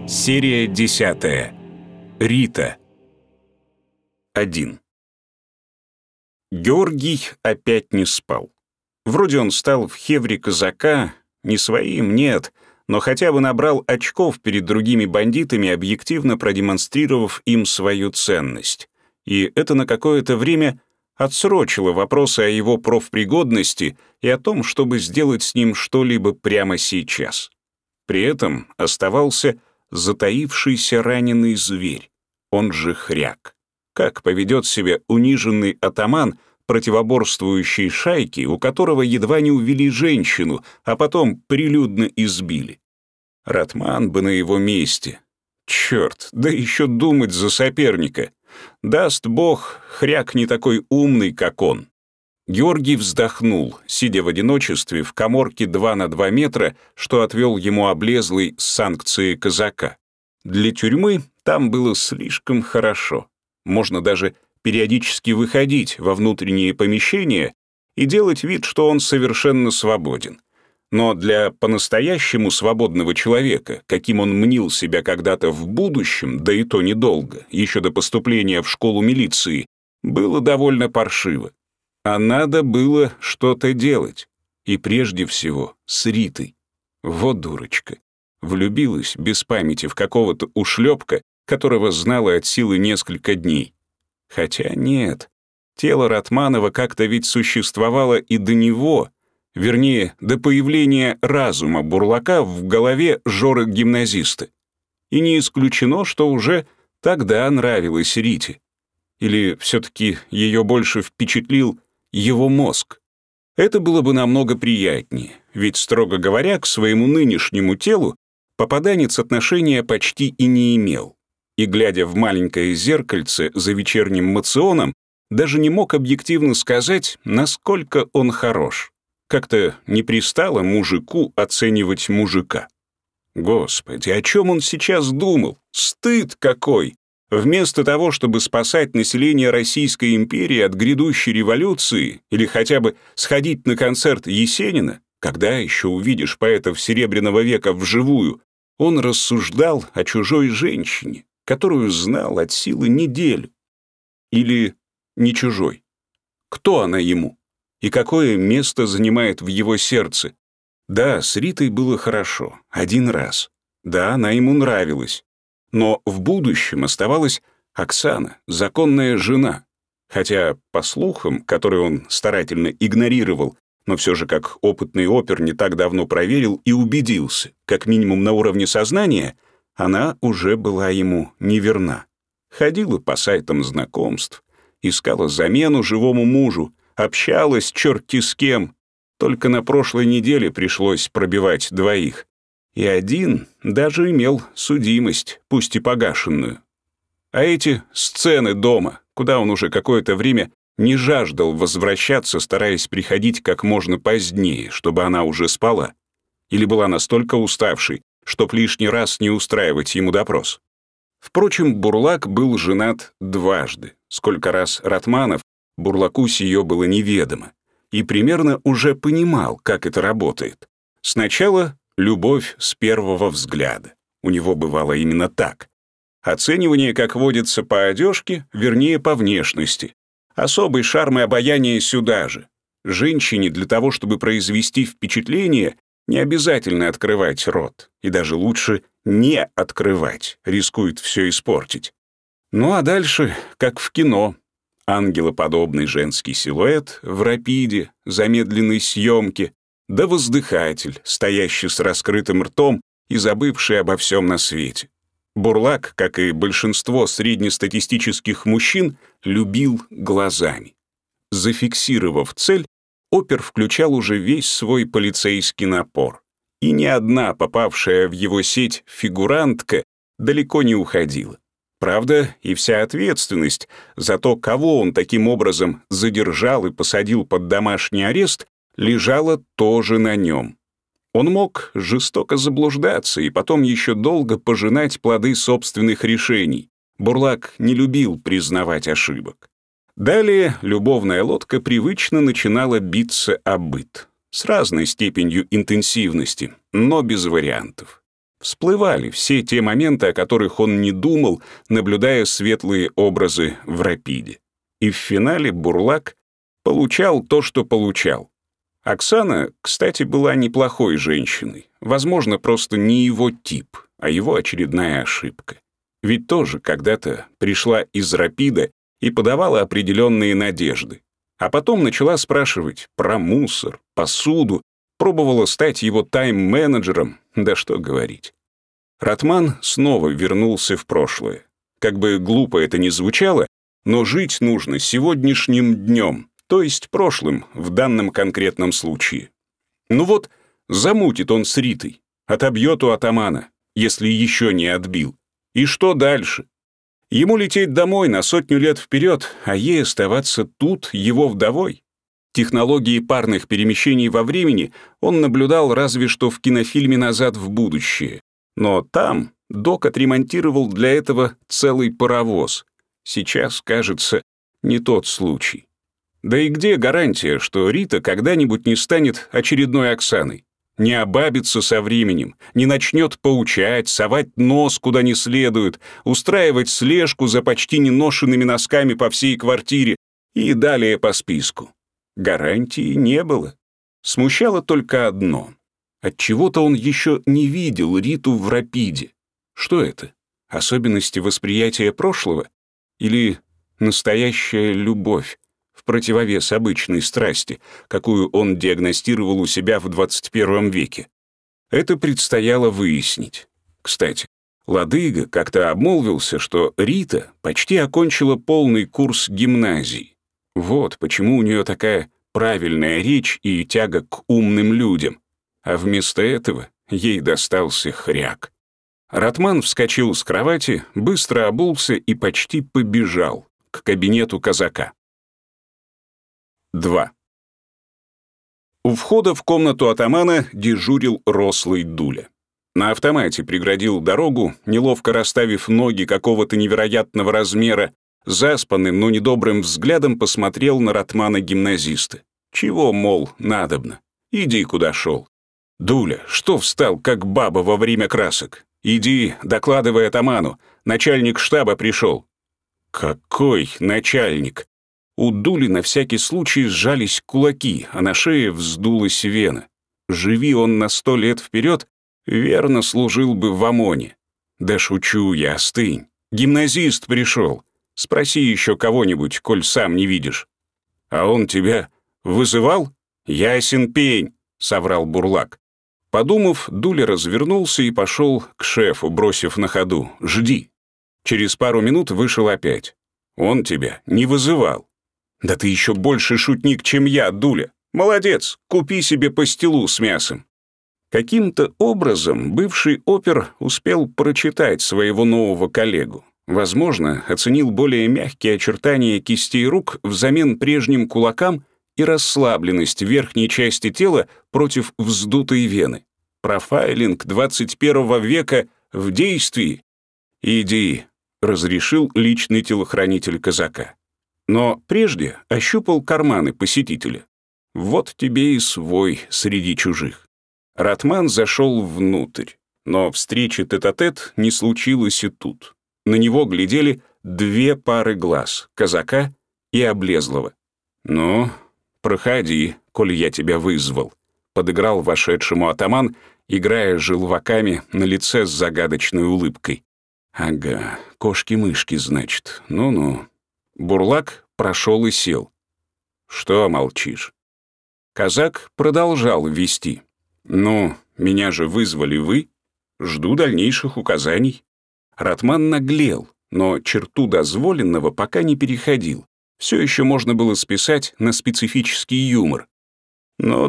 Серия 10. Рита. 1. Георгий опять не спал. Вроде он стал в хевре казака, не своим, нет, но хотя бы набрал очков перед другими бандитами, объективно продемонстрировав им свою ценность. И это на какое-то время отсрочило вопросы о его профпригодности и о том, чтобы сделать с ним что-либо прямо сейчас. При этом оставался затаившийся раненый зверь, он же хряк. Как поведет себя униженный атаман противоборствующей шайки, у которого едва не увели женщину, а потом прилюдно избили? Ратман бы на его месте. Черт, да еще думать за соперника. Даст бог, хряк не такой умный, как он. Георгий вздохнул, сидя в одиночестве в каморке 2 на 2 метра, что отвел ему облезлый с санкции казака. Для тюрьмы там было слишком хорошо. Можно даже периодически выходить во внутренние помещения и делать вид, что он совершенно свободен. Но для по-настоящему свободного человека, каким он мнил себя когда-то в будущем, да и то недолго, еще до поступления в школу милиции, было довольно паршиво. А надо было что-то делать. И прежде всего с Ритой. Вот дурочка. Влюбилась без памяти в какого-то ушлепка, которого знала от силы несколько дней. Хотя нет. Тело Ратманова как-то ведь существовало и до него, вернее, до появления разума Бурлака в голове Жоры-гимназиста. И не исключено, что уже тогда нравилась Рите. Или все-таки ее больше впечатлил его мозг. Это было бы намного приятнее, ведь, строго говоря, к своему нынешнему телу попаданец отношения почти и не имел. И, глядя в маленькое зеркальце за вечерним моционом, даже не мог объективно сказать, насколько он хорош. Как-то не пристало мужику оценивать мужика. Господи, о чем он сейчас думал? Стыд какой! Вместо того, чтобы спасать население Российской империи от грядущей революции или хотя бы сходить на концерт Есенина, когда еще увидишь поэтов Серебряного века вживую, он рассуждал о чужой женщине, которую знал от силы неделю. Или не чужой. Кто она ему? И какое место занимает в его сердце? Да, с Ритой было хорошо, один раз. Да, она ему нравилась. Но в будущем оставалась Оксана, законная жена. Хотя, по слухам, которые он старательно игнорировал, но все же как опытный опер не так давно проверил и убедился, как минимум на уровне сознания, она уже была ему неверна. Ходила по сайтам знакомств, искала замену живому мужу, общалась черти с кем. Только на прошлой неделе пришлось пробивать 2. И один даже имел судимость, пусть и погашенную. А эти сцены дома, куда он уже какое-то время не жаждал возвращаться, стараясь приходить как можно позднее, чтобы она уже спала. Или была настолько уставшей, чтоб лишний раз не устраивать ему допрос. Впрочем, Бурлак был женат 2. Сколько раз Ратманов, Бурлаку сие было неведомо. И примерно уже понимал, как это работает. Сначала любовь с первого взгляда. У него бывало именно так. Оценивание, как водится, по одежке, вернее, по внешности. Особый шарм и обаяние сюда же. Женщине для того, чтобы произвести впечатление, не обязательно открывать рот. И даже лучше не открывать, рискует все испортить. Ну а дальше, как в кино. Ангелоподобный женский силуэт в рапиде, замедленной съемке, да воздыхатель, стоящий с раскрытым ртом и забывший обо всем на свете. Бурлак, как и большинство среднестатистических мужчин, любил глазами. Зафиксировав цель, опер включал уже весь свой полицейский напор. И ни одна попавшая в его сеть фигурантка далеко не уходила. Правда, и вся ответственность за то, кого он таким образом задержал и посадил под домашний арест, лежала тоже на нем. Он мог жестоко заблуждаться и потом еще долго пожинать плоды собственных решений. Бурлак не любил признавать ошибок. Далее любовная лодка привычно начинала биться о быт. С разной степенью интенсивности, но без вариантов. Всплывали все те моменты, о которых он не думал, наблюдая светлые образы в «Рапиде». И в финале Бурлак получал то, что получал. Оксана, кстати, была неплохой женщиной. Возможно, просто не его тип, а его очередная ошибка. Ведь тоже когда-то пришла из «Рапида» и подавала определенные надежды. А потом начала спрашивать про мусор, посуду, пробовала стать его тайм-менеджером, да что говорить. Ратман снова вернулся в прошлое. Как бы глупо это ни звучало, но жить нужно сегодняшним днем, то есть прошлым в данном конкретном случае. Ну вот, замутит он с Ритой, отобьет у атамана, если еще не отбил. И что дальше? Ему лететь домой на 100 лет вперед, а ей оставаться тут, его вдовой. Технологии парных перемещений во времени он наблюдал разве что в кинофильме «Назад в будущее». Но там Док отремонтировал для этого целый паровоз. Сейчас, кажется, не тот случай. Да и где гарантия, что Рита когда-нибудь не станет очередной Оксаной? Не обабится со временем, не начнет поучать, совать нос куда не следует, устраивать слежку за почти неношенными носками по всей квартире и далее по списку. Гарантии не было. Смущало только одно. Отчего-то он еще не видел Риту в «Рапиде». Что это? Особенности восприятия прошлого? Или настоящая любовь, в противовес обычной страсти, какую он диагностировал у себя в 21 веке? Это предстояло выяснить. Кстати, Ладыга как-то обмолвился, что Рита почти окончила полный курс гимназии. Вот почему у нее такая правильная речь и тяга к умным людям. А вместо этого ей достался хряк. Ратман вскочил с кровати, быстро обулся и почти побежал к кабинету казака. 2. У входа в комнату атамана дежурил рослый Дуля. На автомате преградил дорогу, неловко расставив ноги какого-то невероятного размера, заспанным, но недобрым взглядом посмотрел на Ратмана-гимназиста. Чего, мол, надобно? Иди, куда шел. «Дуля, что встал, как баба во время красок? Иди, докладывай атаману, начальник штаба пришел». «Какой начальник?» У Дули на всякий случай сжались кулаки, а на шее вздулась вена. Живи он на 100 лет вперед, верно служил бы в ОМОНе. «Да шучу я, остынь. Гимназист пришел. Спроси еще кого-нибудь, коль сам не видишь». «А он тебя вызывал?» «Ясен пень», — соврал Бурлак. Подумав, Дуля развернулся и пошел к шефу, бросив на ходу: «Жди». Через пару минут вышел опять. «Он тебя не вызывал». «Да ты еще больше шутник, чем я, Дуля. Молодец, купи себе пастилу с мясом». Каким-то образом бывший опер успел прочитать своего нового коллегу. Возможно, оценил более мягкие очертания кистей рук взамен прежним кулакам и расслабленность верхней части тела против вздутой вены. Профайлинг 21 века в действии. «Иди», — разрешил личный телохранитель казака. Но прежде ощупал карманы посетителя. Вот тебе и свой среди чужих. Ратман зашел внутрь, но встречи тет-а-тет не случилось и тут. На него глядели 2 пары глаз — казака и облезлого. «Ну, проходи, коль я тебя вызвал», — подыграл вошедшему атаман, играя желваками на лице с загадочной улыбкой. «Ага, кошки-мышки, значит, ну-ну». Бурлак прошел и сел. «Что молчишь?» Казак продолжал вести. «Ну, меня же вызвали вы. Жду дальнейших указаний». Ратман наглел, но черту дозволенного пока не переходил. Все еще можно было списать на специфический юмор. ну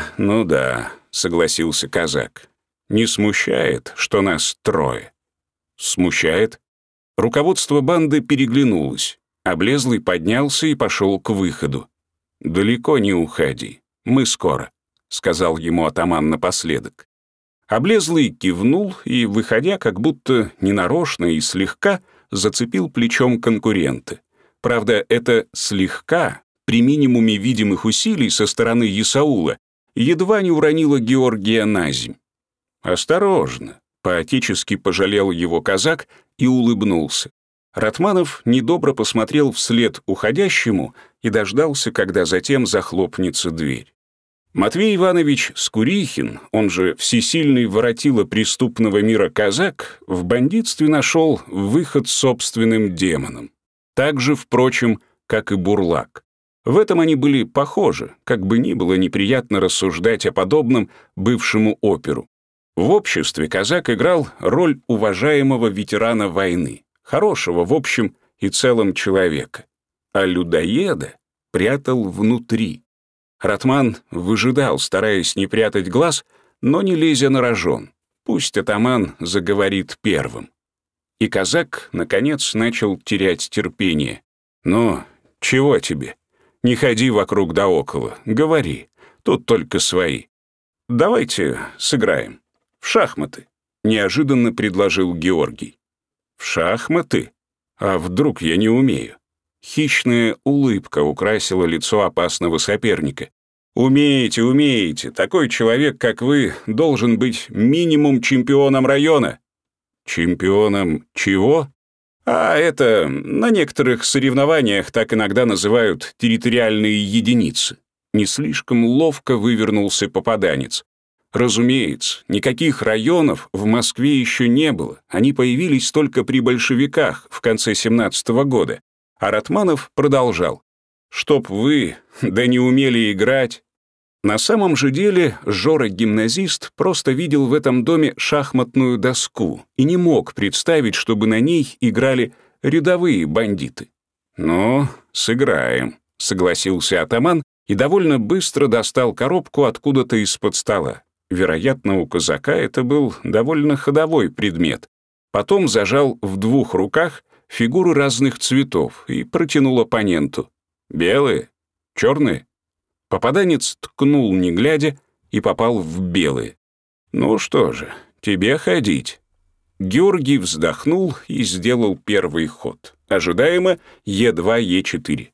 да», — согласился казак. «Не смущает, что нас 3?» «Смущает?» Руководство банды переглянулось. Облезлый поднялся и пошел к выходу. «Далеко не уходи, мы скоро», — сказал ему атаман напоследок. Облезлый кивнул и, выходя, как будто ненарочно и слегка, зацепил плечом конкурента. Правда, это «слегка» при минимуме видимых усилий со стороны Исаула едва не уронило Георгия наземь. «Осторожно, По-отечески пожалел его казак и улыбнулся. Ратманов недобро посмотрел вслед уходящему и дождался, когда затем захлопнется дверь. Матвей Иванович Скурихин, он же всесильный воротило преступного мира казак, в бандитстве нашел выход собственным демоном. Так же, впрочем, как и Бурлак. В этом они были похожи, как бы ни было неприятно рассуждать о подобном бывшему оперу. В обществе казак играл роль уважаемого ветерана войны, хорошего в общем и целом человека, а людоеда прятал внутри. Ратман выжидал, стараясь не прятать глаз, но не лезя на рожон. Пусть атаман заговорит первым. И казак, наконец, начал терять терпение. «Ну, чего тебе? Не ходи вокруг да около, говори, тут только свои. Давайте сыграем. В шахматы», — неожиданно предложил Георгий. «В шахматы? А вдруг я не умею?» Хищная улыбка украсила лицо опасного соперника. «Умеете, умеете. Такой человек, как вы, должен быть минимум чемпионом района». «Чемпионом чего?» «А это на некоторых соревнованиях так иногда называют территориальные единицы». Не слишком ловко вывернулся попаданец. Разумеется, никаких районов в Москве еще не было. Они появились только при большевиках в конце 17-го года. А Ратманов продолжал. «Чтоб вы, да не умели играть». На самом же деле Жора-гимназист просто видел в этом доме шахматную доску и не мог представить, чтобы на ней играли рядовые бандиты. «Ну, сыграем», — согласился атаман и довольно быстро достал коробку откуда-то из-под стола. Вероятно, у казака это был довольно ходовой предмет. Потом зажал в двух руках фигуры разных цветов и протянул оппоненту. «Белые? Черные?» Попаданец ткнул, не глядя, и попал в белые. «Ну что же, тебе ходить». Георгий вздохнул и сделал первый ход. Ожидаемо Е2, Е4.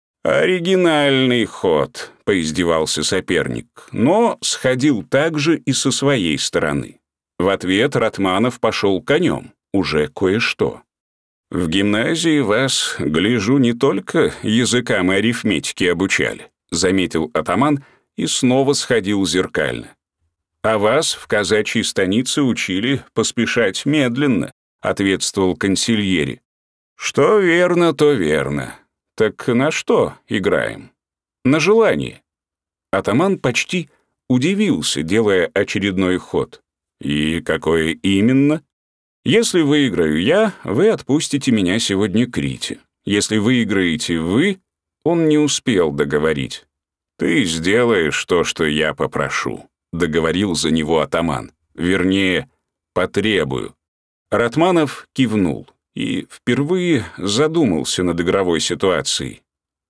«Оригинальный ход», — поиздевался соперник, но сходил также и со своей стороны. В ответ Ратманов пошел конем, уже кое-что. «В гимназии вас, гляжу, не только языкам и арифметике обучали», — заметил атаман и снова сходил зеркально. «А вас в казачьей станице учили поспешать медленно», — ответствовал консильери. «Что верно, то верно. Так на что играем?» «На желание». Атаман почти удивился, делая очередной ход. «И какое именно?» «Если выиграю я, вы отпустите меня сегодня к Рите. Если выиграете вы...» Он не успел договорить. «Ты сделаешь то, что я попрошу», — договорил за него атаман. «Вернее, потребую». Ратманов кивнул и впервые задумался над игровой ситуацией.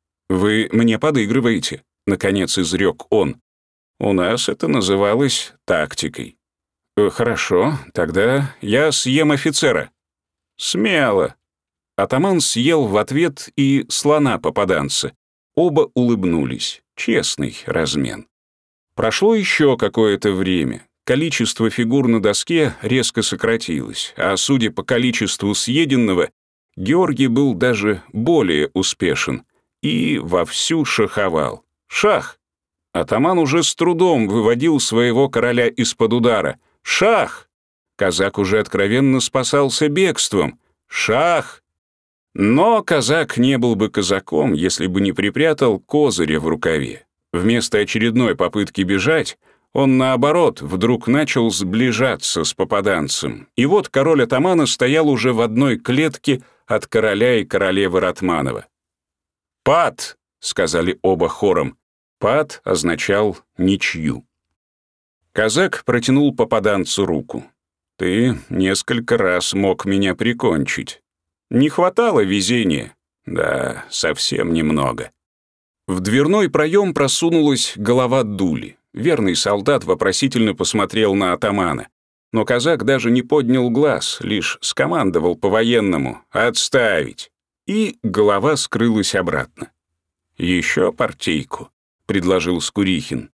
«Вы мне подыгрываете», — наконец изрек он. «У нас это называлось тактикой». «Хорошо, тогда я съем офицера». «Смело». Атаман съел в ответ и слона попаданца. Оба улыбнулись. Честный размен. Прошло еще какое-то время. Количество фигур на доске резко сократилось, а судя по количеству съеденного, Георгий был даже более успешен и вовсю шаховал. Шах! Атаман уже с трудом выводил своего короля из-под удара. Шах! Казак уже откровенно спасался бегством. Шах! Но казак не был бы казаком, если бы не припрятал козыря в рукаве. Вместо очередной попытки бежать, он, наоборот, вдруг начал сближаться с попаданцем. И вот король атамана стоял уже в одной клетке от короля и королевы Ратманова. «Пад!» — сказали оба хором. «Пад» означал «ничью». Казак протянул попаданцу руку. «Ты несколько раз мог меня прикончить. Не хватало везения?» «Да, совсем немного». В дверной проем просунулась голова Дули. Верный солдат вопросительно посмотрел на атамана. Но казак даже не поднял глаз, лишь скомандовал по-военному «отставить». И голова скрылась обратно. «Еще партийку», — предложил Скурихин.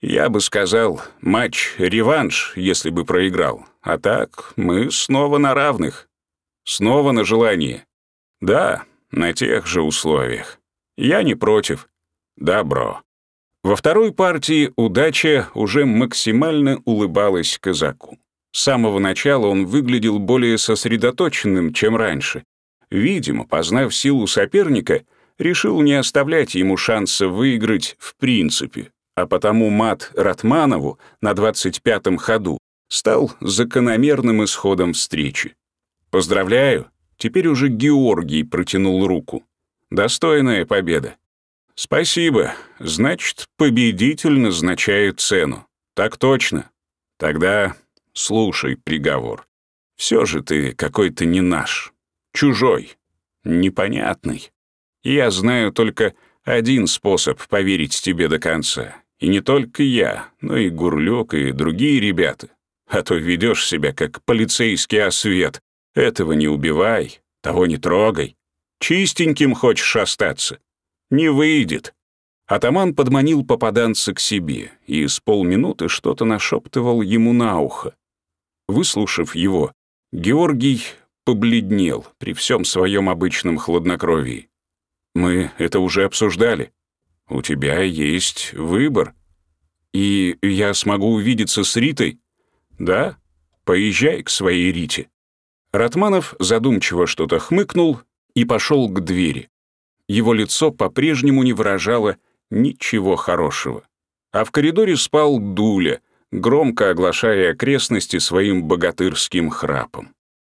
Я бы сказал, матч-реванш, если бы проиграл. А так мы снова на равных. Снова на желание. Да, на тех же условиях. Я не против. Добро. Во второй партии удача уже максимально улыбалась казаку. С самого начала он выглядел более сосредоточенным, чем раньше. Видимо, познав силу соперника, решил не оставлять ему шанса выиграть в принципе, а потому мат Ратманову на 25-м ходу стал закономерным исходом встречи. «Поздравляю!» Теперь уже Георгий протянул руку. «Достойная победа». «Спасибо. Значит, победитель назначает цену». «Так точно. Тогда слушай приговор. Все же ты какой-то не наш. Чужой. Непонятный. Я знаю только один способ поверить тебе до конца. И не только я, но и Гурлёк, и другие ребята. А то ведешь себя как полицейский освет. Этого не убивай, того не трогай. Чистеньким хочешь остаться? Не выйдет». Атаман подманил попаданца к себе и с полминуты что-то нашептывал ему на ухо. Выслушав его, Георгий побледнел при всем своем обычном хладнокровии. «Мы это уже обсуждали. У тебя есть выбор. И я смогу увидеться с Ритой? Да? Поезжай к своей Рите». Ратманов задумчиво что-то хмыкнул и пошел к двери. Его лицо по-прежнему не выражало ничего хорошего. А в коридоре спал Дуля, громко оглашая окрестности своим богатырским храпом.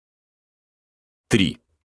3.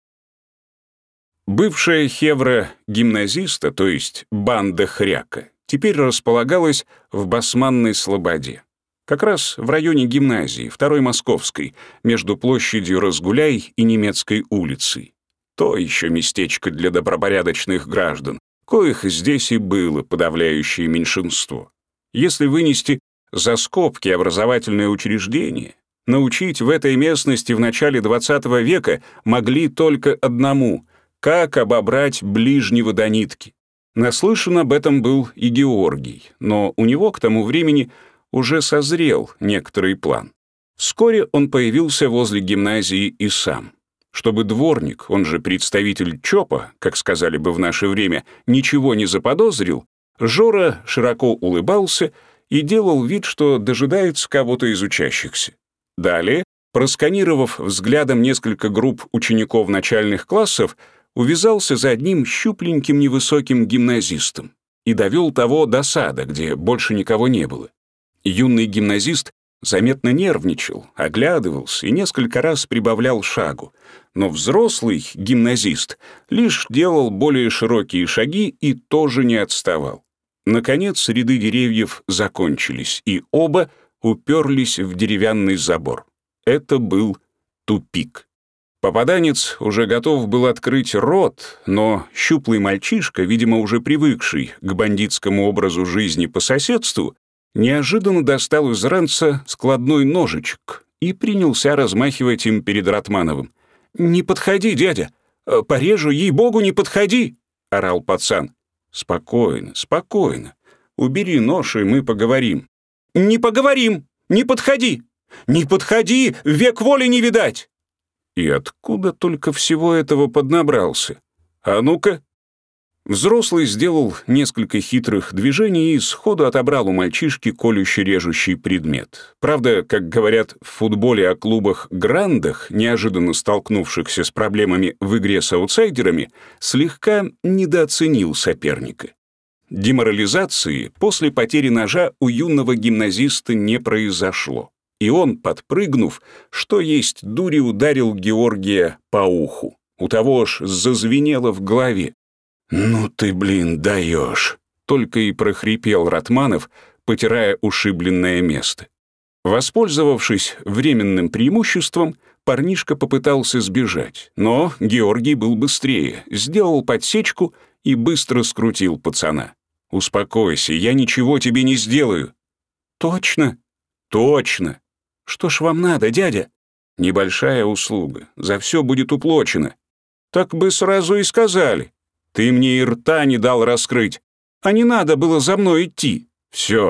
Бывшая хевра гимназиста, то есть банда Хряка, теперь располагалась в Басманной Слободе. Как раз в районе гимназии, второй Московской, между площадью Разгуляй и Немецкой улицей. То еще местечко для добропорядочных граждан, коих здесь и было подавляющее меньшинство. Если вынести за скобки образовательное учреждение, научить в этой местности в начале XX века могли только одному — как обобрать ближнего до нитки. Наслышан об этом был и Георгий, но у него к тому времени уже созрел некоторый план. Вскоре он появился возле гимназии и сам. Чтобы дворник, он же представитель ЧОПа, как сказали бы в наше время, ничего не заподозрил, Жора широко улыбался и делал вид, что дожидается кого-то из учащихся. Далее, просканировав взглядом несколько групп учеников начальных классов, увязался за одним щупленьким невысоким гимназистом и довел того до сада, где больше никого не было. Юный гимназист заметно нервничал, оглядывался и несколько раз прибавлял шагу, но взрослый гимназист лишь делал более широкие шаги и тоже не отставал. Наконец ряды деревьев закончились, и оба уперлись в деревянный забор. Это был тупик. Попаданец уже готов был открыть рот, но щуплый мальчишка, видимо, уже привыкший к бандитскому образу жизни по соседству, неожиданно достал из ранца складной ножичек и принялся размахивать им перед Ратмановым. «Не подходи, дядя! Порежу, ей-богу, не подходи!» — орал пацан. «Спокойно, спокойно. Убери нож, и мы поговорим». «Не поговорим! Не подходи! Не подходи! Век воли не видать!» И откуда только всего этого поднабрался? А ну-ка. Взрослый сделал несколько хитрых движений и сходу отобрал у мальчишки колюще-режущий предмет. Правда, как говорят в футболе о клубах-грандах, неожиданно столкнувшихся с проблемами в игре с аутсайдерами, слегка недооценил соперника. Деморализации после потери ножа у юного гимназиста не произошло. И он, подпрыгнув, что есть дури, ударил Георгия по уху. У того аж зазвенело в голове. «Ну ты, блин, даешь!» — только и прохрипел Ратманов, потирая ушибленное место. Воспользовавшись временным преимуществом, парнишка попытался сбежать, но Георгий был быстрее, сделал подсечку и быстро скрутил пацана. «Успокойся, я ничего тебе не сделаю». «Точно?» «Точно!» «Что ж вам надо, дядя?» «Небольшая услуга, за все будет уплочено». «Так бы сразу и сказали. Ты мне и рта не дал раскрыть. А не надо было за мной идти. Все,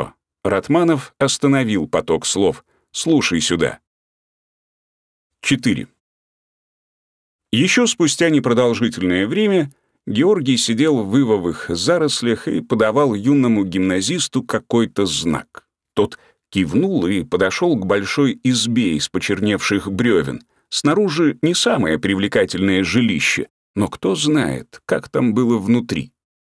Ратманов остановил поток слов. «Слушай сюда». 4. Еще спустя непродолжительное время Георгий сидел в ивовых зарослях и подавал юному гимназисту какой-то знак. Тот кивнул и подошел к большой избе из почерневших бревен. Снаружи не самое привлекательное жилище, но кто знает, как там было внутри.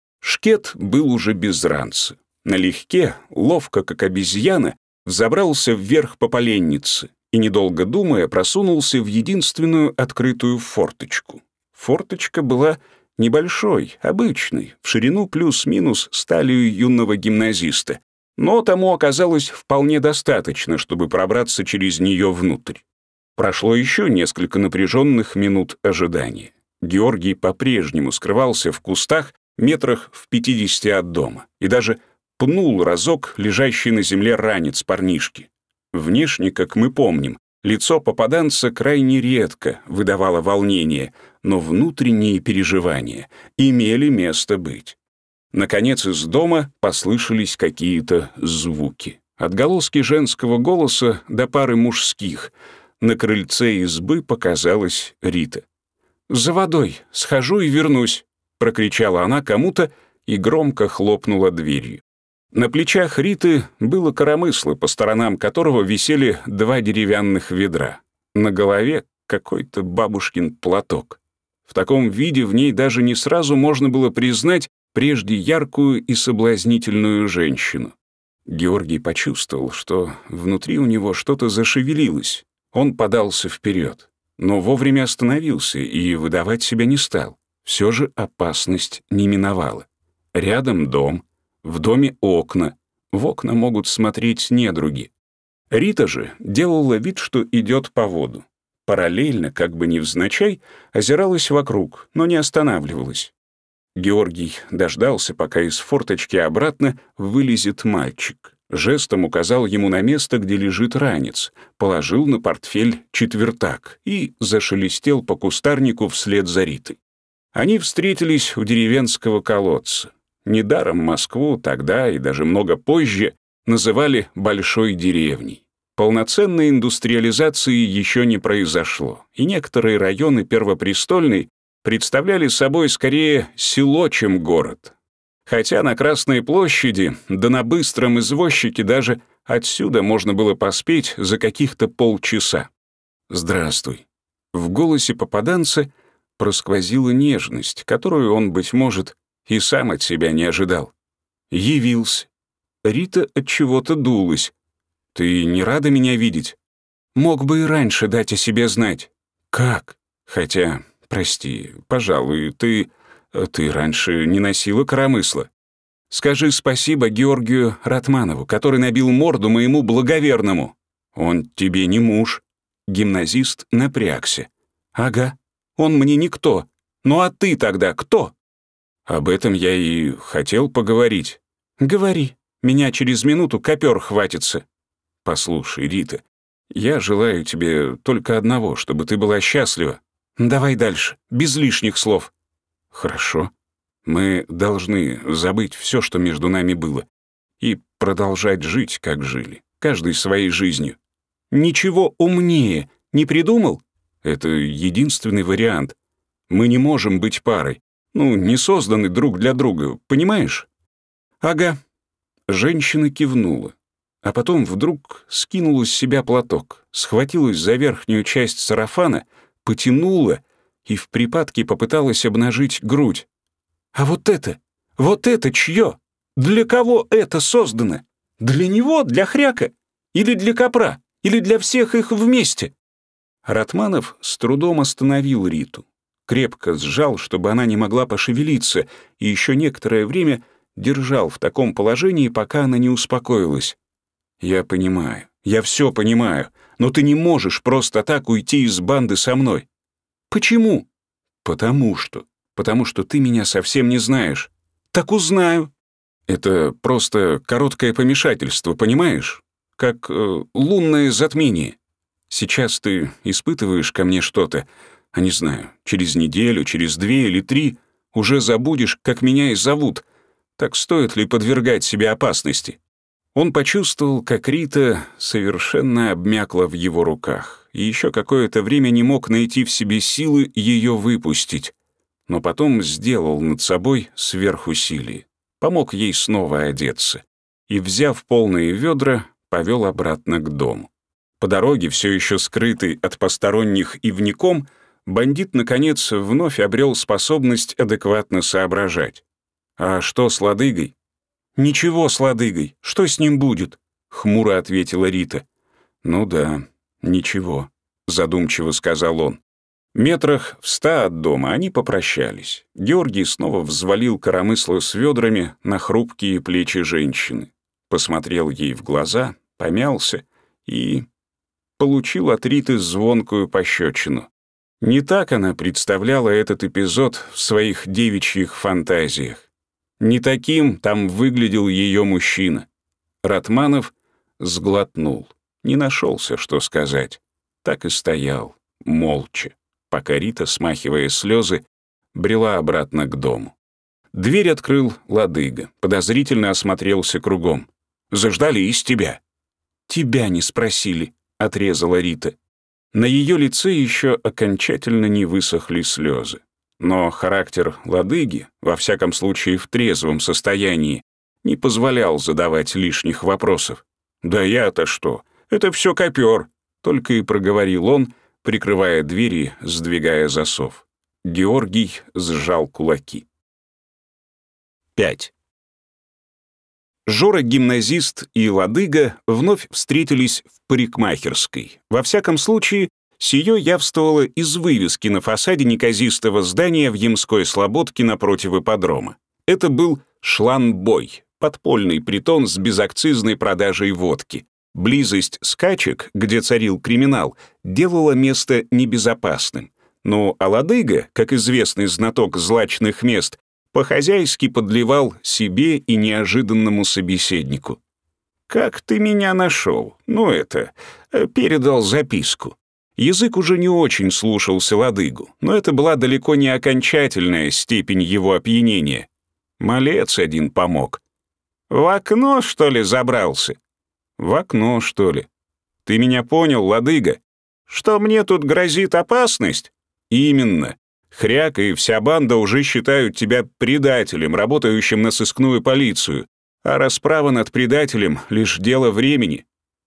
Шкет был уже без ранца. Налегке, ловко, как обезьяна, взобрался вверх по поленнице и, недолго думая, просунулся в единственную открытую форточку. Форточка была небольшой, обычной, в ширину плюс-минус с талию юного гимназиста, но тому оказалось вполне достаточно, чтобы пробраться через нее внутрь. Прошло еще несколько напряженных минут ожидания. Георгий по-прежнему скрывался в кустах метрах в 50 от дома и даже пнул разок лежащий на земле ранец парнишки. Внешне, как мы помним, лицо попаданца крайне редко выдавало волнение, но внутренние переживания имели место быть. Наконец из дома послышались какие-то звуки. Отголоски женского голоса до пары мужских. На крыльце избы показалась Рита. «За водой, схожу и вернусь», — прокричала она кому-то и громко хлопнула дверью. На плечах Риты было коромысло, по сторонам которого висели 2 деревянных ведра. На голове какой-то бабушкин платок. В таком виде в ней даже не сразу можно было признать прежде яркую и соблазнительную женщину. Георгий почувствовал, что внутри у него что-то зашевелилось. Он подался вперед, но вовремя остановился и выдавать себя не стал. Все же опасность не миновала. Рядом дом. В доме окна. В окна могут смотреть недруги. Рита же делала вид, что идет по воду. Параллельно, как бы невзначай, озиралась вокруг, но не останавливалась. Георгий дождался, пока из форточки обратно вылезет мальчик. Жестом указал ему на место, где лежит ранец, положил на портфель четвертак и зашелестел по кустарнику вслед за Ритой. Они встретились у деревенского колодца. Недаром Москву тогда и даже много позже называли «большой деревней». Полноценной индустриализации еще не произошло, и некоторые районы Первопрестольной представляли собой скорее село, чем город. Хотя на Красной площади, да на Быстром извозчике даже отсюда можно было поспеть за каких-то полчаса. «Здравствуй». В голосе попаданца просквозила нежность, которую он, быть может, и сам от себя не ожидал. Явился. Рита от чего-то дулась. «Ты не рада меня видеть?» «Мог бы и раньше дать о себе знать». «Как? Хотя, прости, пожалуй, ты раньше не носила коромысла. Скажи спасибо Георгию Ратманову, который набил морду моему благоверному. Он тебе не муж». Гимназист напрягся. «Ага, он мне никто. Ну а ты тогда кто?» «Об этом я и хотел поговорить». «Говори, меня через минуту копер хватится». «Послушай, Рита, я желаю тебе только одного, чтобы ты была счастлива». «Давай дальше, без лишних слов». «Хорошо. Мы должны забыть все, что между нами было, и продолжать жить, как жили, каждый своей жизнью». «Ничего умнее не придумал?» «Это единственный вариант. Мы не можем быть парой. Не созданы друг для друга, понимаешь?» «Ага». Женщина кивнула, а потом вдруг скинула с себя платок, схватилась за верхнюю часть сарафана, потянула и в припадке попыталась обнажить грудь. «А вот это чье? Для кого это создано? Для него, для хряка? Или для копра? Или для всех их вместе?» Ратманов с трудом остановил Риту. Крепко сжал, чтобы она не могла пошевелиться, и еще некоторое время держал в таком положении, пока она не успокоилась. «Я понимаю, я все понимаю, но ты не можешь просто так уйти из банды со мной». «Почему?» Потому что ты меня совсем не знаешь». «Так узнаю». «Это просто короткое помешательство, понимаешь? Как лунное затмение. Сейчас ты испытываешь ко мне что-то, а не знаю, через неделю, через 2 или 3 уже забудешь, как меня и зовут. Так стоит ли подвергать себя опасности?» Он почувствовал, как Рита совершенно обмякла в его руках, и еще какое-то время не мог найти в себе силы ее выпустить, но потом сделал над собой сверхусилие, помог ей снова одеться и, взяв полные ведра, повел обратно к дому. По дороге, все еще скрытый от посторонних ивняком, бандит, наконец, вновь обрел способность адекватно соображать. «А что с Ладыгой?» «Ничего с Ладыгой. Что с ним будет?» — хмуро ответила Рита. «Ну да, ничего», — задумчиво сказал он. Метрах в 100 от дома они попрощались. Георгий снова взвалил коромысло с ведрами на хрупкие плечи женщины, посмотрел ей в глаза, помялся и получил от Риты звонкую пощечину. Не так она представляла этот эпизод в своих девичьих фантазиях. Не таким там выглядел ее мужчина. Ратманов сглотнул, не нашелся, что сказать. Так и стоял, молча, пока Рита, смахивая слезы, брела обратно к дому. Дверь открыл Ладыга, подозрительно осмотрелся кругом. «Заждались тебя». «Тебя не спросили», — отрезала Рита. На ее лице еще окончательно не высохли слезы. Но характер Ладыги, во всяком случае в трезвом состоянии, не позволял задавать лишних вопросов. «Да я-то что? Это все копер», — только и проговорил он, прикрывая двери, сдвигая засов. Георгий сжал кулаки. 5. Жора-гимназист и Ладыга вновь встретились в парикмахерской. Во всяком случае, сие явствовало из вывески на фасаде неказистого здания в Ямской Слободке напротив ипподрома. Это был Шланбой, подпольный притон с безакцизной продажей водки. Близость скачек, где царил криминал, делала место небезопасным. Ну а Ладыга, как известный знаток злачных мест, по-хозяйски подливал себе и неожиданному собеседнику. «Как ты меня нашел? Передал записку». Язык уже не очень слушался Ладыгу, но это была далеко не окончательная степень его опьянения. Малец один помог. «В окно, что ли, забрался?» «В окно, что ли?» «Ты меня понял, Ладыга? Что мне тут грозит опасность?» «Именно. Хряк и вся банда уже считают тебя предателем, работающим на сыскную полицию, а расправа над предателем — лишь дело времени».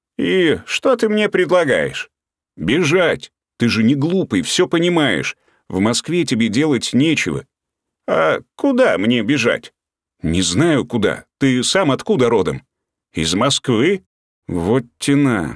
«И что ты мне предлагаешь?» «Бежать. Ты же не глупый, все понимаешь. В Москве тебе делать нечего». «А куда мне бежать?» «Не знаю, куда. Ты сам откуда родом?» «Из Москвы?» «Вот тена.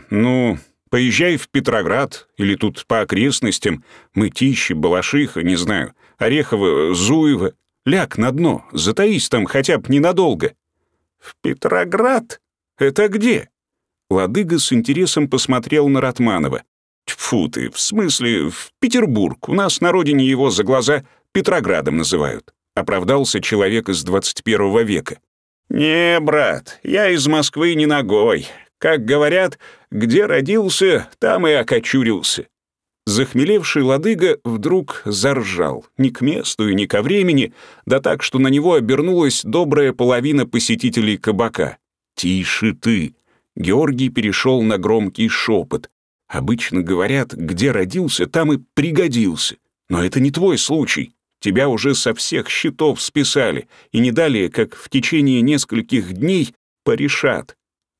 Поезжай в Петроград или тут по окрестностям. Мытищи, Балашиха, не знаю, Орехово, Зуево. Ляг на дно, затаись там хотя бы ненадолго». «В Петроград? Это где?» Ладыга с интересом посмотрел на Ратманова. «Тьфу ты, в смысле, в Петербург. У нас на родине его за глаза Петроградом называют», — оправдался человек из 21 века. «Не, брат, я из Москвы не ногой. Как говорят, где родился, там и окочурился». Захмелевший Ладыга вдруг заржал, ни к месту и ни ко времени, да так, что на него обернулась добрая половина посетителей кабака. «Тише ты!» Георгий перешел на громкий шепот. «Обычно говорят, где родился, там и пригодился. Но это не твой случай. Тебя уже со всех счетов списали, и не далее, как в течение нескольких дней, порешат».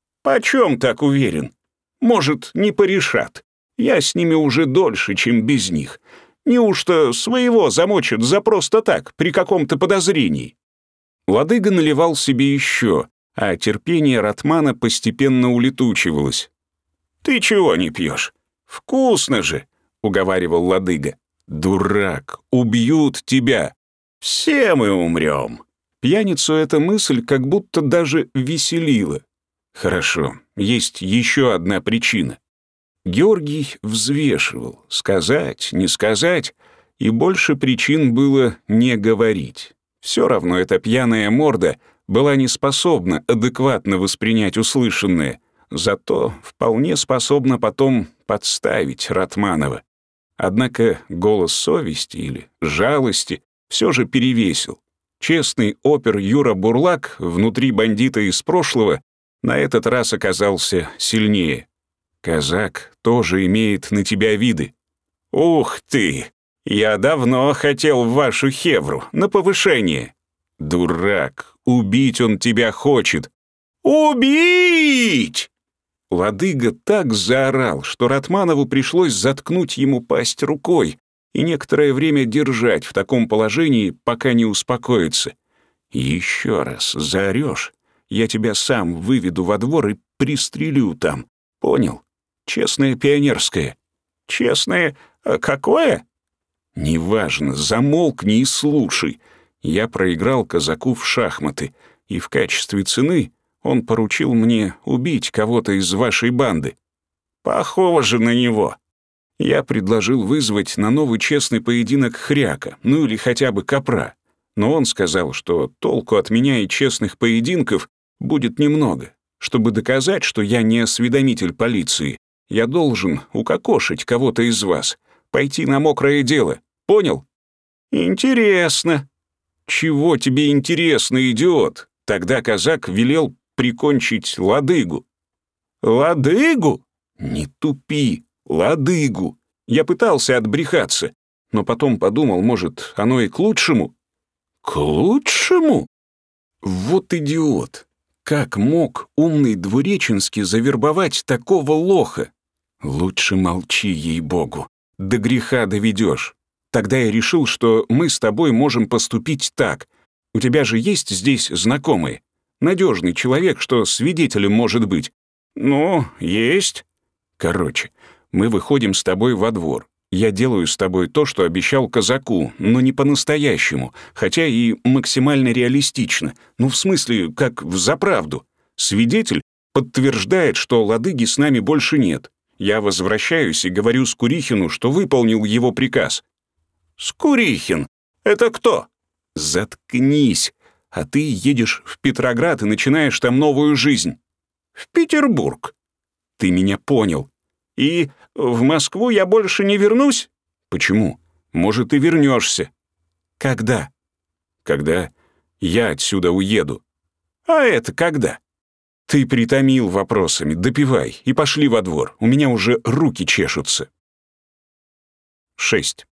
«Почем так уверен? Может, не порешат? Я с ними уже дольше, чем без них. Неужто своего замочат за просто так, при каком-то подозрении?» Ладыга наливал себе еще, а терпение Ратмана постепенно улетучивалось. «Ты чего не пьешь? Вкусно же!» — уговаривал Ладыга. «Дурак, убьют тебя!» «Все мы умрем!» Пьяницу эта мысль как будто даже веселила. «Хорошо, есть еще одна причина». Георгий взвешивал, сказать, не сказать, и больше причин было не говорить. Все равно эта пьяная морда была не способна адекватно воспринять услышанное, зато вполне способна потом подставить Ратманова. Однако голос совести или жалости все же перевесил. Честный опер Юра Бурлак внутри бандита из прошлого на этот раз оказался сильнее. Казак тоже имеет на тебя виды. Ух ты! Я давно хотел в вашу хевру, на повышение. Дурак, убить он тебя хочет. Убить! Ладыга так заорал, что Ратманову пришлось заткнуть ему пасть рукой и некоторое время держать в таком положении, пока не успокоится. Еще раз заорешь, я тебя сам выведу во двор и пристрелю там. Понял? Честное пионерское. Честное? А какое? Неважно, замолкни и слушай. Я проиграл казаку в шахматы, и в качестве цены он поручил мне убить кого-то из вашей банды. Похоже на него. Я предложил вызвать на новый честный поединок хряка, ну или хотя бы копра. Но он сказал, что толку от меня и честных поединков будет немного. Чтобы доказать, что я не осведомитель полиции, я должен укокошить кого-то из вас, пойти на мокрое дело. Понял? Интересно. Чего тебе интересно, идиот? Тогда казак велел прикончить Ладыгу. Ладыгу? Не тупи. Ладыгу. Я пытался отбрехаться, но потом подумал, может, оно и к лучшему. К лучшему? Вот идиот. Как мог умный Двуреченский завербовать такого лоха? Лучше молчи, ей-богу. До греха доведешь. Тогда я решил, что мы с тобой можем поступить так. У тебя же есть здесь знакомые? Надежный человек, что свидетелем может быть. Ну, есть. Короче, мы выходим с тобой во двор. Я делаю с тобой то, что обещал казаку, но не по-настоящему, хотя и максимально реалистично. Ну, в смысле, как взаправду. Свидетель подтверждает, что Ладыги с нами больше нет. Я возвращаюсь и говорю Скурихину, что выполнил его приказ. Скурихин? Это кто? Заткнись. А ты едешь в Петроград и начинаешь там новую жизнь. В Петербург. Ты меня понял. И в Москву я больше не вернусь? Почему? Может, и вернешься. Когда? Когда я отсюда уеду. А это когда? Ты притомил вопросами, допивай и пошли во двор. У меня уже руки чешутся. 6.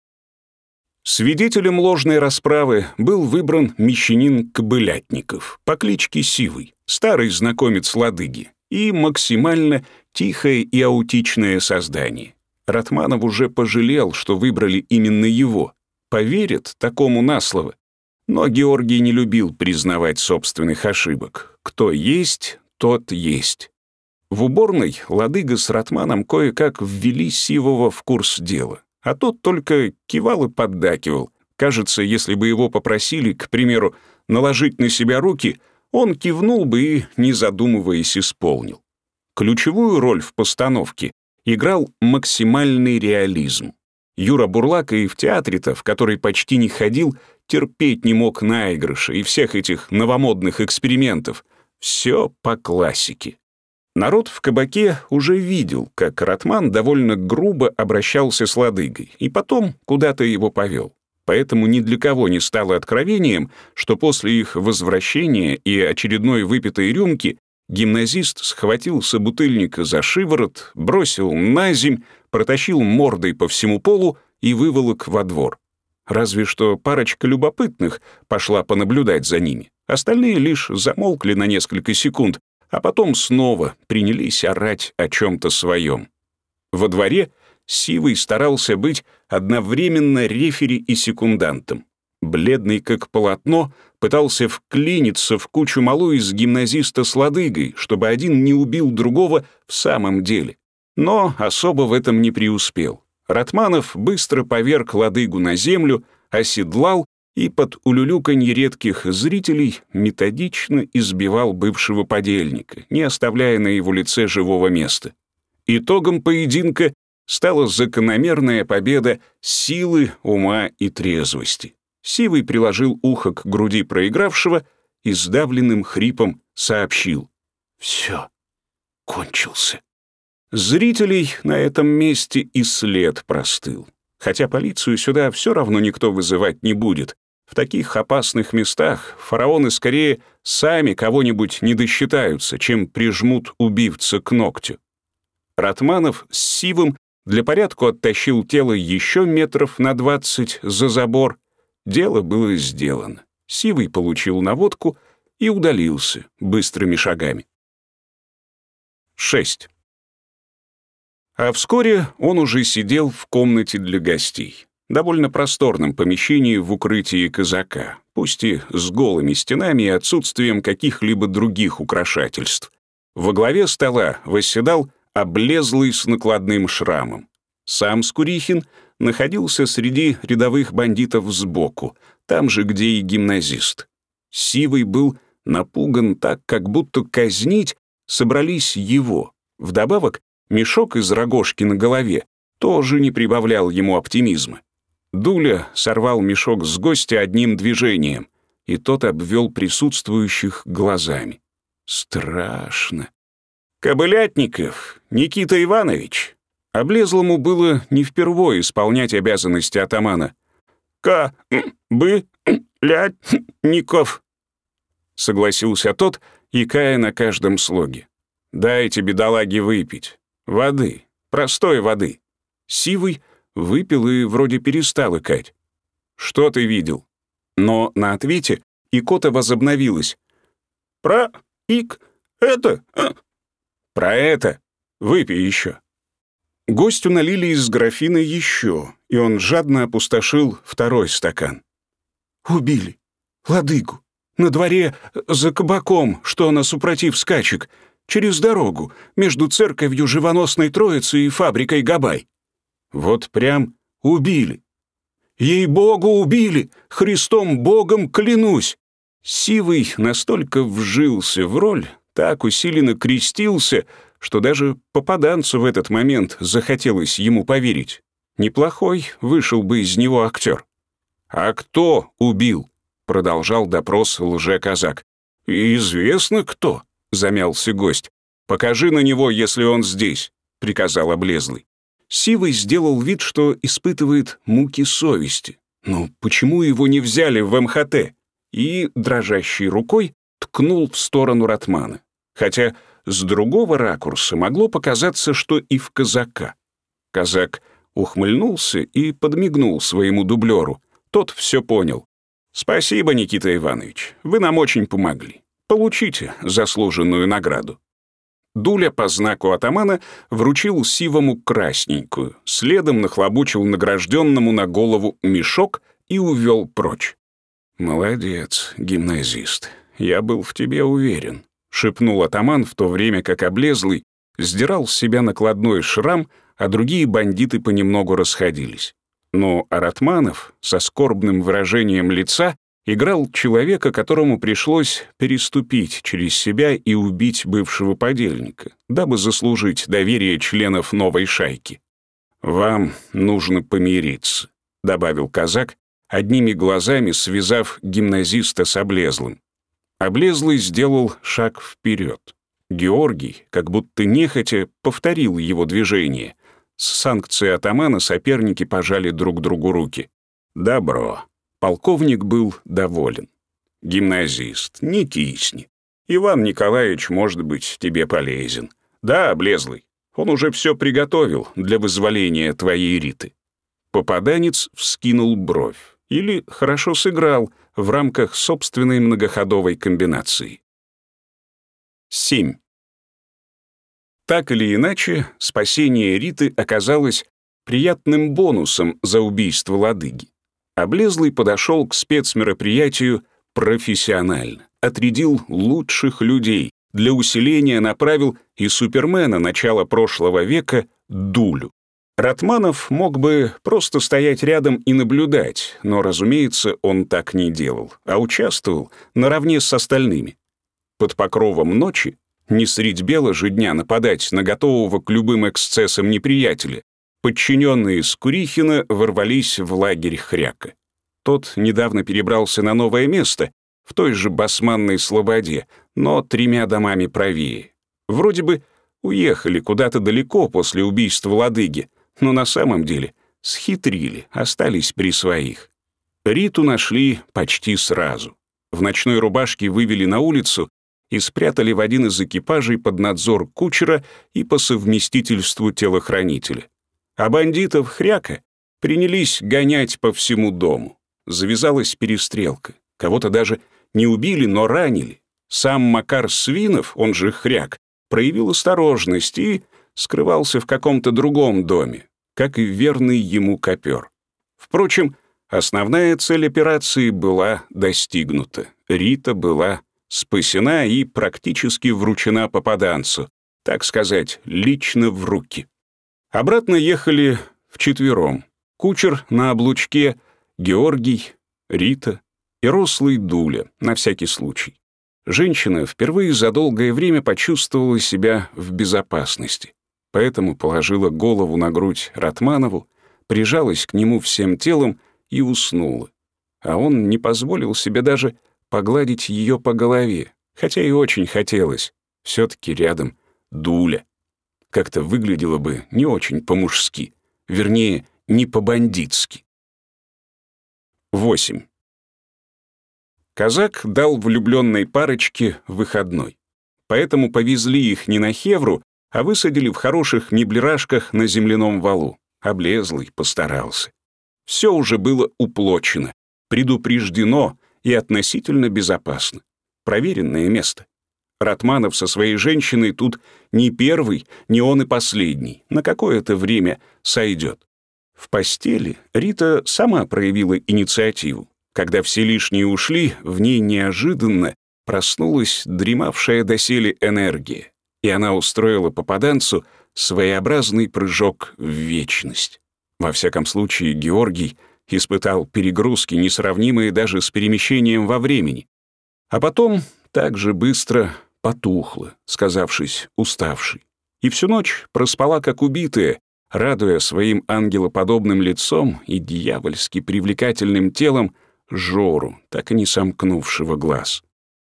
Свидетелем ложной расправы был выбран мещанин Кобылятников по кличке Сивый, старый знакомец Ладыги, и максимально тихое и аутичное создание. Ратманов уже пожалел, что выбрали именно его. Поверит такому на слово. Но Георгий не любил признавать собственных ошибок. Кто есть, тот есть. В уборной Ладыга с Ратманом кое-как ввели Сивого в курс дела. А тот только кивал и поддакивал. Кажется, если бы его попросили, к примеру, наложить на себя руки, он кивнул бы и, не задумываясь, исполнил. Ключевую роль в постановке играл максимальный реализм. Юра Бурлак и в театре-то, в который почти не ходил, терпеть не мог наигрыша и всех этих новомодных экспериментов. Все по классике. Народ в кабаке уже видел, как Ратман довольно грубо обращался с Ладыгой и потом куда-то его повел. Поэтому ни для кого не стало откровением, что после их возвращения и очередной выпитой рюмки гимназист схватил собутыльника за шиворот, бросил на земь, протащил мордой по всему полу и выволок во двор. Разве что парочка любопытных пошла понаблюдать за ними. Остальные лишь замолкли на несколько секунд, а потом снова принялись орать о чем-то своем. Во дворе Сивый старался быть одновременно рефери и секундантом. Бледный как полотно, пытался вклиниться в кучу малу из гимназиста с Ладыгой, чтобы один не убил другого в самом деле. Но особо в этом не преуспел. Ратманов быстро поверг Ладыгу на землю, оседлал и под улюлюканье редких зрителей методично избивал бывшего подельника, не оставляя на его лице живого места. Итогом поединка стала закономерная победа силы, ума и трезвости. Сивый приложил ухо к груди проигравшего и сдавленным хрипом сообщил: «Все, кончился». Зрителей на этом месте и след простыл. Хотя полицию сюда все равно никто вызывать не будет. В таких опасных местах фараоны скорее сами кого-нибудь не досчитаются, чем прижмут убивца к ногтю. Ратманов с Сивым для порядку оттащил тело еще метров на 20 за забор. Дело было сделано. Сивый получил наводку и удалился быстрыми шагами. 6. А вскоре он уже сидел в комнате для гостей, довольно просторном помещении в укрытии казака, пусть и с голыми стенами и отсутствием каких-либо других украшательств. Во главе стола восседал облезлый с накладным шрамом. Сам Скурихин находился среди рядовых бандитов сбоку, там же, где и гимназист. Сивый был напуган так, как будто казнить собрались его. Вдобавок, мешок из рогожки на голове тоже не прибавлял ему оптимизма. Дуля сорвал мешок с гостя одним движением, и тот обвел присутствующих глазами. Страшно. «Кобылятников Никита Иванович». Облезлому было не впервой исполнять обязанности атамана. «Кобылятников», — согласился тот, икая на каждом слоге. «Дайте бедолаге выпить. Воды, простой воды». Сивый выпил и вроде перестал икать. «Что ты видел?» Но на ответе икота возобновилась. «Про это. Про это. Выпей еще». Гостю налили из графина еще, и он жадно опустошил второй стакан. «Убили. Ладыгу. На дворе за кабаком, что насупротив скачек, через дорогу, между церковью Живоносной Троицы и фабрикой Габай. Вот прям убили. Ей-богу, убили! Христом Богом клянусь!» Сивый настолько вжился в роль, так усиленно крестился, что даже попаданцу в этот момент захотелось ему поверить. Неплохой вышел бы из него актер. «А кто убил?» — продолжал допрос лже-казак. «Известно кто», — замялся гость. «Покажи на него, если он здесь», — приказал облезлый. Сивый сделал вид, что испытывает муки совести. Но почему его не взяли в МХТ? И дрожащей рукой ткнул в сторону Ратмана. Хотя с другого ракурса могло показаться, что и в казака. Казак ухмыльнулся и подмигнул своему дублеру. Тот все понял. «Спасибо, Никита Иванович, вы нам очень помогли. Получите заслуженную награду». Дуля по знаку атамана вручил Сивому красненькую, следом нахлобучил награжденному на голову мешок и увел прочь. «Молодец, гимназист, я был в тебе уверен», — шепнул атаман, в то время как облезлый сдирал с себя накладной шрам, а другие бандиты понемногу расходились. Но Аратманов со скорбным выражением лица играл человека, которому пришлось переступить через себя и убить бывшего подельника, дабы заслужить доверие членов новой шайки. «Вам нужно помириться», — добавил казак, одними глазами связав гимназиста с облезлым. Облезлый сделал шаг вперед. Георгий, как будто нехотя, повторил его движение. С санкцией атамана соперники пожали друг другу руки. «Добро». Полковник был доволен. «Гимназист, не кисни. Иван Николаевич, может быть, тебе полезен. Да, облезлый, он уже все приготовил для вызволения твоей Риты». Попаданец вскинул бровь. Или хорошо сыграл в рамках собственной многоходовой комбинации. 7. Так или иначе, спасение Риты оказалось приятным бонусом за убийство Ладыги. Облезлый подошел к спецмероприятию профессионально, отрядил лучших людей, для усиления направил и супермена начала прошлого века Дулю. Ратманов мог бы просто стоять рядом и наблюдать, но, разумеется, он так не делал, а участвовал наравне с остальными. Под покровом ночи, не средь бела же дня нападать на готового к любым эксцессам неприятеля, подчиненные Скурихина ворвались в лагерь Хряка. Тот недавно перебрался на новое место, в той же Басманной Слободе, но 3 домами правее. Вроде бы уехали куда-то далеко после убийства Ладыги, но на самом деле схитрили, остались при своих. Риту нашли почти сразу. В ночной рубашке вывели на улицу и спрятали в один из экипажей под надзор кучера и по совместительству телохранителя. А бандитов хряка принялись гонять по всему дому. Завязалась перестрелка. Кого-то даже не убили, но ранили. Сам Макар Свинов, он же хряк, проявил осторожность и скрывался в каком-то другом доме, как и верный ему копер. Впрочем, основная цель операции была достигнута. Рита была спасена и практически вручена попаданцу, так сказать, лично в руки. Обратно ехали вчетвером. Кучер на облучке, Георгий, Рита и рослый Дуля, на всякий случай. Женщина впервые за долгое время почувствовала себя в безопасности, поэтому положила голову на грудь Ратманову, прижалась к нему всем телом и уснула. А он не позволил себе даже погладить ее по голове, хотя и очень хотелось. Все-таки рядом Дуля. Как-то выглядело бы не очень по-мужски, вернее, не по-бандитски. 8. Казак дал влюбленной парочке выходной. Поэтому повезли их не на Хевру, а высадили в хороших меблирашках на земляном валу. Облезлый постарался. Все уже было уплочено, предупреждено и относительно безопасно. Проверенное место. Ратманов со своей женщиной тут не первый, не он и последний. На какое-то время сойдет. В постели Рита сама проявила инициативу. Когда все лишние ушли, в ней неожиданно проснулась дремавшая доселе энергия, и она устроила попаданцу своеобразный прыжок в вечность. Во всяком случае, Георгий испытал перегрузки, несравнимые даже с перемещением во времени. А потом так же быстро потухла, сказавшись уставшей. И всю ночь проспала как убитая, радуя своим ангелоподобным лицом и дьявольски привлекательным телом Жору, так и не сомкнувшего глаз.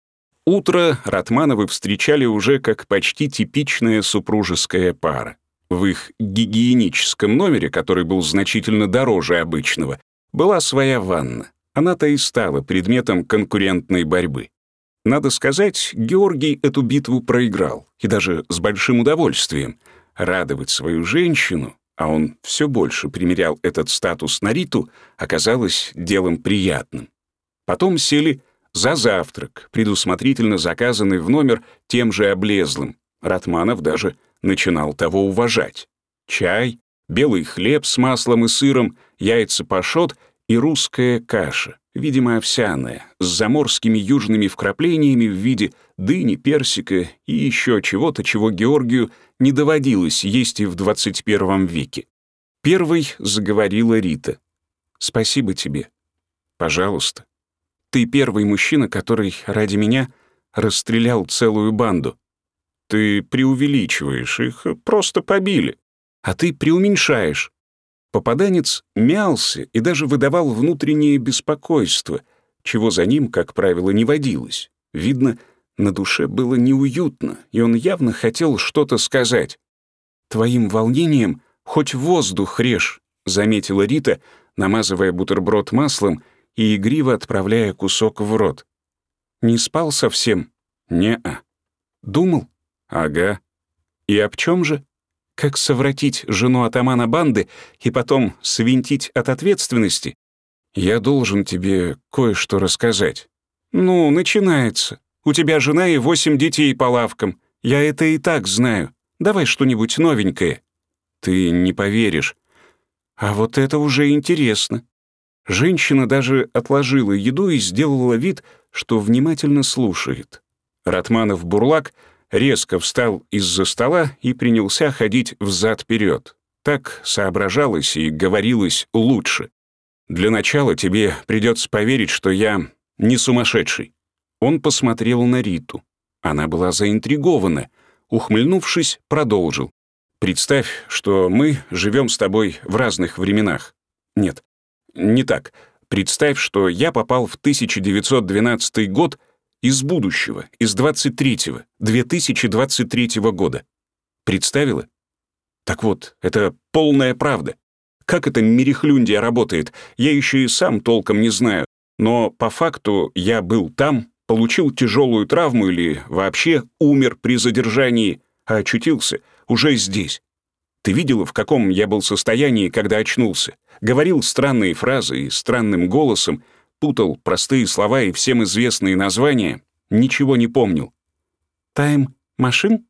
Утро Ратмановы встречали уже как почти типичная супружеская пара. В их гигиеническом номере, который был значительно дороже обычного, была своя ванна. Она-то и стала предметом конкурентной борьбы. Надо сказать, Георгий эту битву проиграл, и даже с большим удовольствием. Радовать свою женщину, а он все больше примерял этот статус на Риту, оказалось делом приятным. Потом сели за завтрак, предусмотрительно заказанный в номер тем же облезлым. Ратманов даже начинал того уважать. Чай, белый хлеб с маслом и сыром, яйца пашот и русская каша, видимо, овсяная, с заморскими южными вкраплениями в виде дыни, персика и еще чего-то, чего Георгию не доводилось есть и в 21 веке. Первой заговорила Рита. «Спасибо тебе. Пожалуйста. Ты первый мужчина, который ради меня расстрелял целую банду. Ты преувеличиваешь, их просто побили. А ты преуменьшаешь». Попаданец мялся и даже выдавал внутреннее беспокойство, чего за ним, как правило, не водилось. Видно, на душе было неуютно, и он явно хотел что-то сказать. «Твоим волнением хоть воздух режь», — заметила Рита, намазывая бутерброд маслом и игриво отправляя кусок в рот. «Не спал совсем?» «Не-а». «Думал?» «Ага». «И об чем же?» Как совратить жену атамана банды и потом свинтить от ответственности? Я должен тебе кое-что рассказать. Ну, начинается. У тебя жена и 8 детей по лавкам. Я это и так знаю. Давай что-нибудь новенькое. Ты не поверишь. А вот это уже интересно. Женщина даже отложила еду и сделала вид, что внимательно слушает. Ратманов-бурлак резко встал из-за стола и принялся ходить взад-вперед. Так соображалось и говорилось лучше. «Для начала тебе придется поверить, что я не сумасшедший». Он посмотрел на Риту. Она была заинтригована. Ухмыльнувшись, продолжил. «Представь, что мы живем с тобой в разных временах. Нет, не так. Представь, что я попал в 1912 год из будущего, из 2023 года. Представила? Так вот, это полная правда. Как эта мерехлюндия работает, я еще и сам толком не знаю. Но по факту я был там, получил тяжелую травму или вообще умер при задержании, а очутился уже здесь. Ты видела, в каком я был состоянии, когда очнулся? Говорил странные фразы и странным голосом, путал простые слова и всем известные названия, ничего не помнил. Тайм-машин?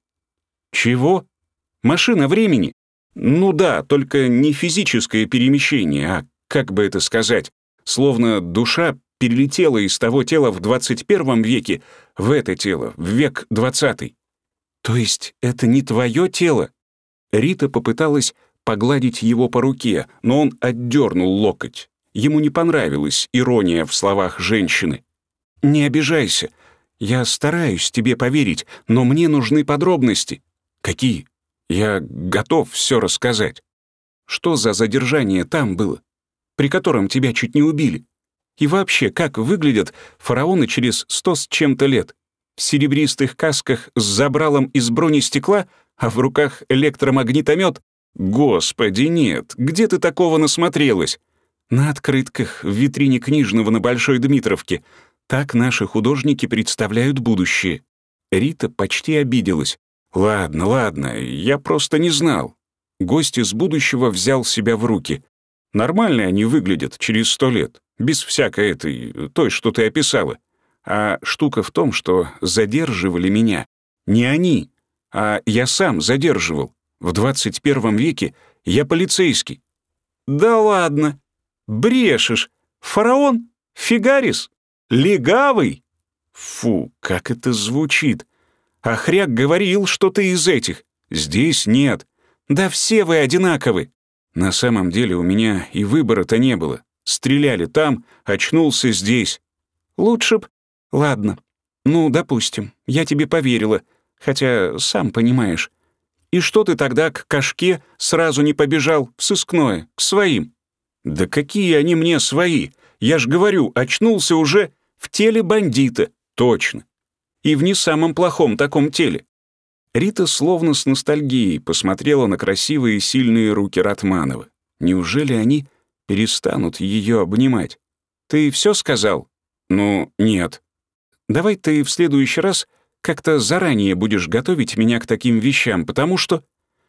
Чего? Машина времени? Ну да, только не физическое перемещение, а, как бы это сказать, словно душа перелетела из того тела в 21 веке в это тело, в век 20. То есть это не твое тело? Рита попыталась погладить его по руке, но он отдернул локоть. Ему не понравилась ирония в словах женщины. «Не обижайся. Я стараюсь тебе поверить, но мне нужны подробности». «Какие? Я готов все рассказать. Что за задержание там было, при котором тебя чуть не убили? И вообще, как выглядят фараоны через 100 с чем-то лет? В серебристых касках с забралом из бронестекла, а в руках электромагнитомет? Господи, нет, где ты такого насмотрелась? На открытках в витрине книжного на Большой Дмитровке. Так наши художники представляют будущее». Рита почти обиделась. «Ладно, я просто не знал». Гость из будущего взял себя в руки. Нормально они выглядят через 100 лет, без всякой той, что ты описала. А штука в том, что задерживали меня не они, а я сам задерживал. В 21 веке я полицейский». «Да ладно! Брешешь! Фараон? Фигарис? Легавый?» «Фу, как это звучит! А Хряк говорил, что ты из этих. Здесь нет. Да все вы одинаковы». На самом деле у меня и выбора-то не было. Стреляли там, очнулся здесь. Лучше б... Ладно. Ну, допустим, я тебе поверила. Хотя, сам понимаешь. И что ты тогда к Кашке сразу не побежал в сыскное, к своим? Да какие они мне свои? Я ж говорю, очнулся уже в теле бандита. Точно. И в не самом плохом таком теле. Рита словно с ностальгией посмотрела на красивые сильные руки Ратманова. Неужели они перестанут ее обнимать? «Ты все сказал?» «Ну, нет». «Давай ты в следующий раз как-то заранее будешь готовить меня к таким вещам, потому что...»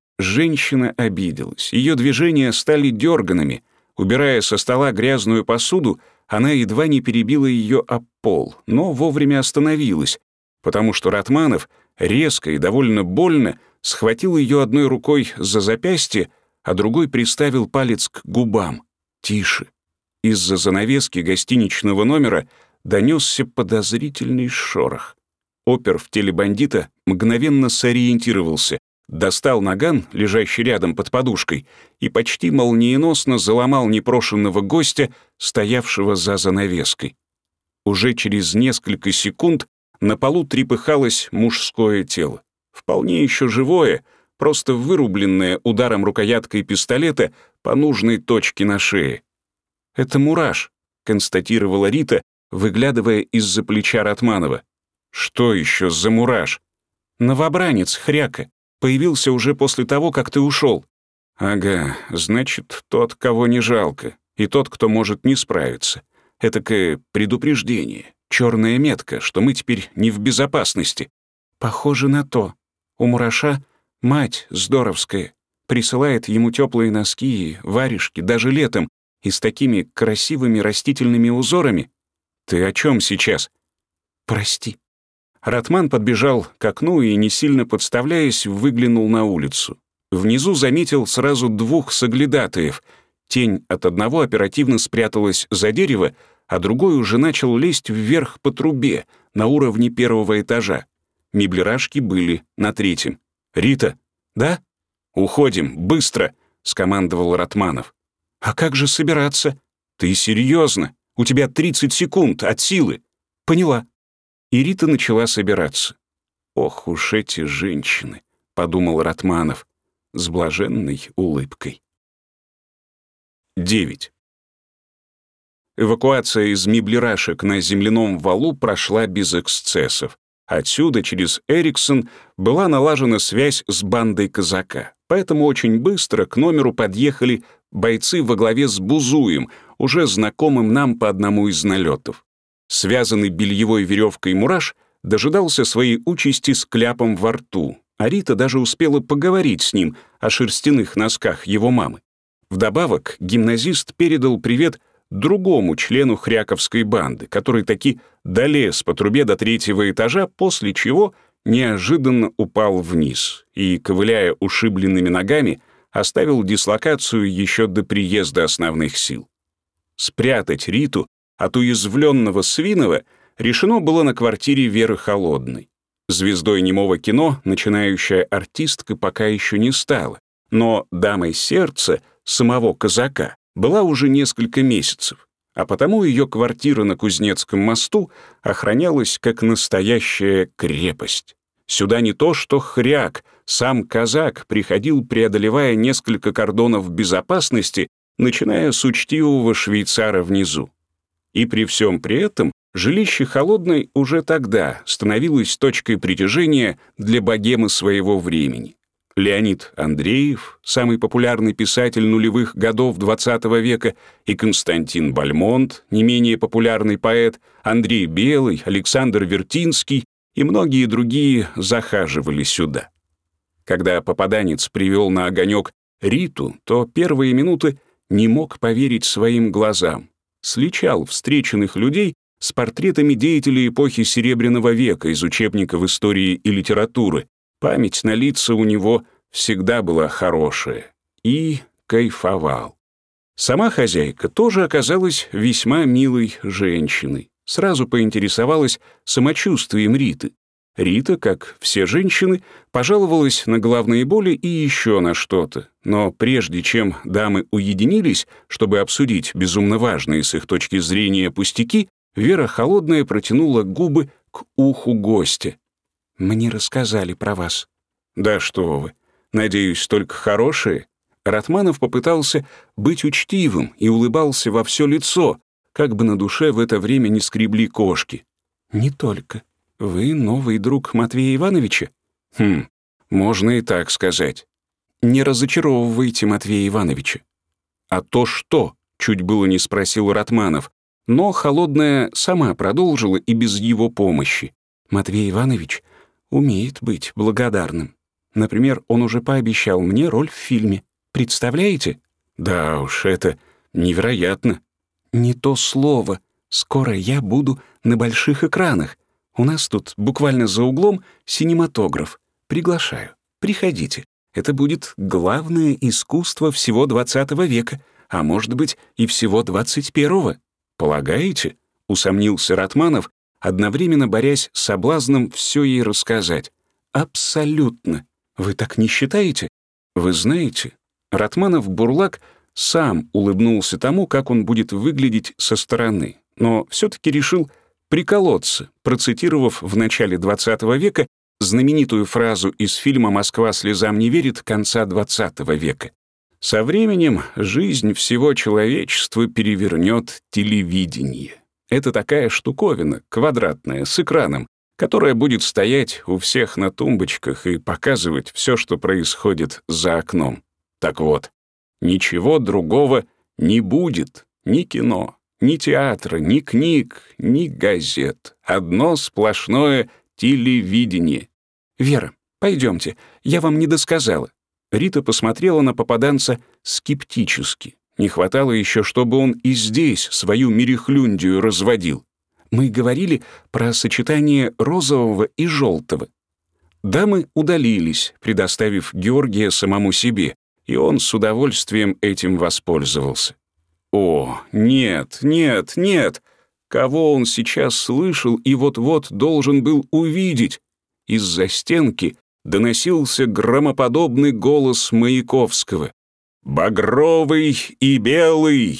Женщина обиделась. Ее движения стали дерганными. Убирая со стола грязную посуду, она едва не перебила ее об пол, но вовремя остановилась, потому что Ратманов резко и довольно больно схватил ее одной рукой за запястье, а другой приставил палец к губам. «Тише». Из-за занавески гостиничного номера донесся подозрительный шорох. Опер в теле бандита мгновенно сориентировался, достал наган, лежащий рядом под подушкой, и почти молниеносно заломал непрошенного гостя, стоявшего за занавеской. Уже через несколько секунд на полу трепыхалось мужское тело. Вполне еще живое, просто вырубленное ударом рукояткой пистолета по нужной точке на шее. «Это Мураш», — констатировала Рита, выглядывая из-за плеча Ратманова. «Что еще за Мураш?» «Новобранец, Хряка. Появился уже после того, как ты ушел». «Ага, значит, тот, кого не жалко, и тот, кто может не справиться. Этакое предупреждение, черная метка, что мы теперь не в безопасности». «Похоже на то. У Мураша мать здоровская. Присылает ему теплые носки и варежки, даже летом, и с такими красивыми растительными узорами». «Ты о чем сейчас?» «Прости». Ратман подбежал к окну и, не сильно подставляясь, выглянул на улицу. Внизу заметил сразу двух соглядатаев. Тень от одного оперативно спряталась за дерево, а другой уже начал лезть вверх по трубе на уровне первого этажа. Меблерашки были на третьем. «Рита?» «Да?» «Уходим, быстро!» — скомандовал Ратманов. «А как же собираться?» «Ты серьезно? У тебя 30 секунд от силы». «Поняла». И Рита начала собираться. «Ох уж эти женщины», — подумал Ратманов с блаженной улыбкой. 9. Эвакуация из меблерашек на земляном валу прошла без эксцессов. Отсюда, через Эриксон, была налажена связь с бандой казака, поэтому очень быстро к номеру подъехали бойцы во главе с Бузуем, уже знакомым нам по одному из налетов. Связанный бельевой веревкой Мураш дожидался своей участи с кляпом во рту, а Рита даже успела поговорить с ним о шерстяных носках его мамы. Вдобавок, гимназист передал привет другому члену хряковской банды, который таки долез по трубе до 3-го этажа, после чего неожиданно упал вниз и, ковыляя ушибленными ногами, оставил дислокацию еще до приезда основных сил. Спрятать Риту от уязвленного Свинова решено было на квартире Веры Холодной. Звездой немого кино начинающая артистка пока еще не стала, но дамой сердца самого казака была уже несколько месяцев, а потому ее квартира на Кузнецком мосту охранялась как настоящая крепость. Сюда не то что хряк, сам казак приходил, преодолевая несколько кордонов безопасности, начиная с учтивого швейцара внизу. И при всем при этом жилище Холодной уже тогда становилось точкой притяжения для богемы своего времени. Леонид Андреев, самый популярный писатель нулевых годов XX века, и Константин Бальмонт, не менее популярный поэт, Андрей Белый, Александр Вертинский и многие другие захаживали сюда. Когда попаданец привел на огонек Риту, то первые минуты не мог поверить своим глазам. Сличал встреченных людей с портретами деятелей эпохи Серебряного века из учебников истории и литературы. Память на лица у него всегда была хорошая. И кайфовал. Сама хозяйка тоже оказалась весьма милой женщиной. Сразу поинтересовалась самочувствием Риты. Рита, как все женщины, пожаловалась на головные боли и еще на что-то. Но прежде чем дамы уединились, чтобы обсудить безумно важные с их точки зрения пустяки, Вера Холодная протянула губы к уху гостя. «Мне рассказали про вас». «Да что вы! Надеюсь, только хорошие?» Ратманов попытался быть учтивым и улыбался во все лицо, как бы на душе в это время не скребли кошки. «Не только. Вы новый друг Матвея Ивановича?» Можно и так сказать. Не разочаровывайте Матвея Ивановича. А то что? Чуть было не спросил Ратманов, но Холодная сама продолжила и без его помощи. Матвей Иванович умеет быть благодарным. Например, он уже пообещал мне роль в фильме. Представляете? Да уж, это невероятно. Не то слово. Скоро я буду на больших экранах. У нас тут буквально за углом синематограф. Приглашаю. Приходите. Это будет главное искусство всего 20 века, а может быть и всего 21-го. Полагаете? Усомнился Ратманов, одновременно борясь с соблазном все ей рассказать. Абсолютно. Вы так не считаете? Вы знаете, Ратманов-Бурлак сам улыбнулся тому, как он будет выглядеть со стороны, но все-таки решил приколоться, процитировав в начале 20 века знаменитую фразу из фильма «Москва слезам не верит» конца 20 века. Со временем жизнь всего человечества перевернет телевидение. Это такая штуковина, квадратная, с экраном, которая будет стоять у всех на тумбочках и показывать все, что происходит за окном. Так вот, ничего другого не будет. Ни кино, ни театра, ни книг, ни газет. Одно сплошное телевидение. «Вера, пойдемте, я вам не досказала». Рита посмотрела на попаданца скептически. Не хватало еще, чтобы он и здесь свою мерехлюндию разводил. Мы говорили про сочетание розового и желтого. Дамы удалились, предоставив Георгия самому себе, и он с удовольствием этим воспользовался. О, нет, нет, нет! Кого он сейчас слышал и вот-вот должен был увидеть? Из-за стенки доносился громоподобный голос Маяковского. «Багровый и белый,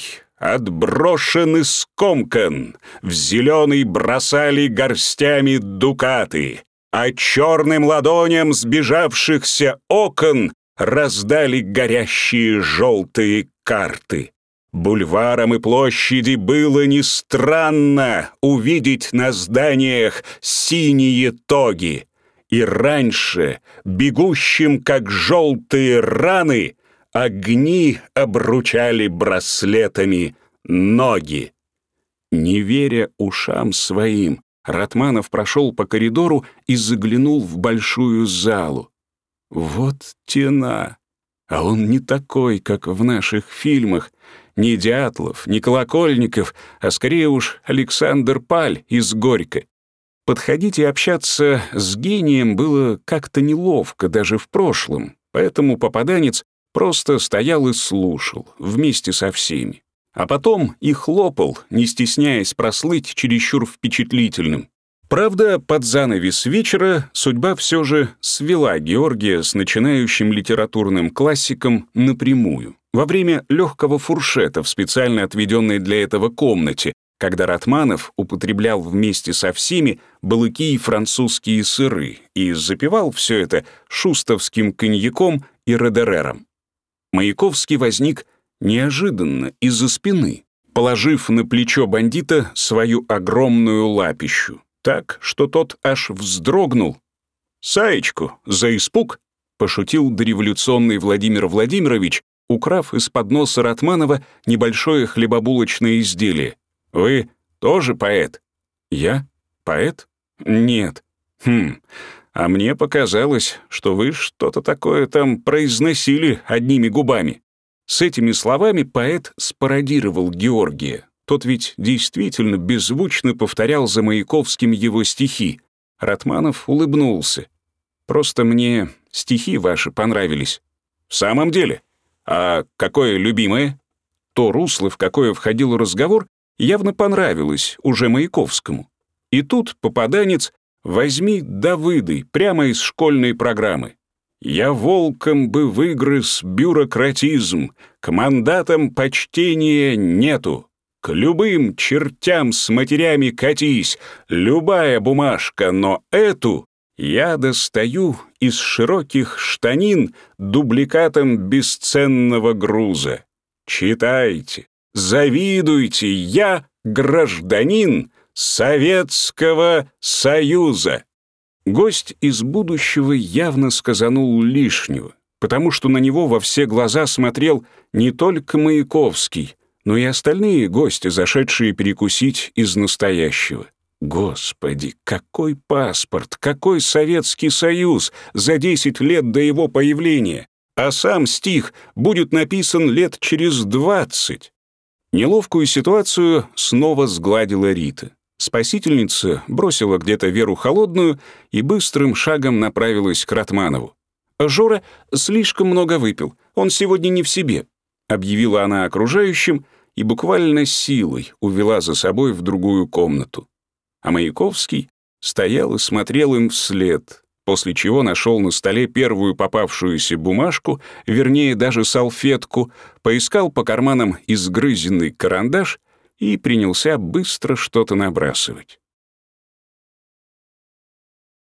отброшен и скомкан, в зеленый бросали горстями дукаты, а черным ладоням сбежавшихся окон раздали горящие желтые карты. Бульварам и площади было не странно увидеть на зданиях синие тоги, и раньше, бегущим как желтые раны, огни обручали браслетами ноги. Не веря ушам своим, Ратманов прошел по коридору и заглянул в большую залу. Вот тена! А он не такой, как в наших фильмах. Не Дятлов, не Колокольников, а скорее уж Александр Паль из «Горько». Подходить и общаться с гением было как-то неловко даже в прошлом, поэтому попаданец просто стоял и слушал вместе со всеми. А потом и хлопал, не стесняясь прослыть чересчур впечатлительным. Правда, под занавес вечера судьба все же свела Георгия с начинающим литературным классиком напрямую, во время легкого фуршета в специально отведенной для этого комнате, когда Ратманов употреблял вместе со всеми балыки и французские сыры и запивал все это шустовским коньяком и редерером. Маяковский возник неожиданно из-за спины, положив на плечо бандита свою огромную лапищу, так, что тот аж вздрогнул. «Саечку за испуг?» — пошутил дореволюционный Владимир Владимирович, украв из-под носа Ратманова небольшое хлебобулочное изделие. «Вы тоже поэт?» «Я? Поэт? Нет. А мне показалось, что вы что-то такое там произносили одними губами». С этими словами поэт спародировал Георгия. Тот ведь действительно беззвучно повторял за Маяковским его стихи. Ратманов улыбнулся. «Просто мне стихи ваши понравились». «В самом деле? А какое любимое?» То русло, в какое входил разговор, явно понравилось уже Маяковскому. И тут попаданец возьми да выдай прямо из школьной программы. «Я волком бы выгрыз бюрократизм, к мандатам почтения нету. К любым чертям с матерями катись, любая бумажка, но эту я достаю из широких штанин дубликатом бесценного груза. Читайте, завидуйте, я гражданин Советского Союза». Гость из будущего явно сказанул лишнего, потому что на него во все глаза смотрел не только Маяковский, но и остальные гости, зашедшие перекусить из настоящего. Господи, какой паспорт, какой Советский Союз за 10 лет до его появления, а сам стих будет написан лет через 20. Неловкую ситуацию снова сгладила Рита. Спасительница бросила где-то Веру холодную и быстрым шагом направилась к Ратманову. «Жора слишком много выпил, он сегодня не в себе», объявила она окружающим и буквально силой увела за собой в другую комнату. А Маяковский стоял и смотрел им вслед, после чего нашел на столе первую попавшуюся бумажку, вернее даже салфетку, поискал по карманам изгрызенный карандаш и принялся быстро что-то набрасывать.